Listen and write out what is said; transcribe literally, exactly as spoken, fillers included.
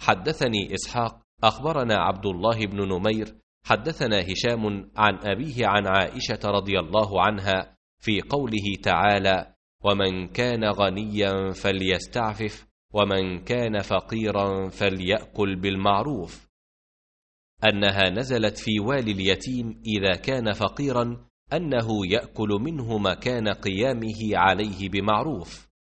حدثني إسحاق أخبرنا عبد الله بن نمير حدثنا هشام عن أبيه عن عائشة رضي الله عنها في قوله تعالى: ومن كان غنيا فليستعفف ومن كان فقيرا فليأكل بالمعروف، أنها نزلت في والي اليتيم إذا كان فقيرا أنه يأكل منه مكان قيامه عليه بمعروف.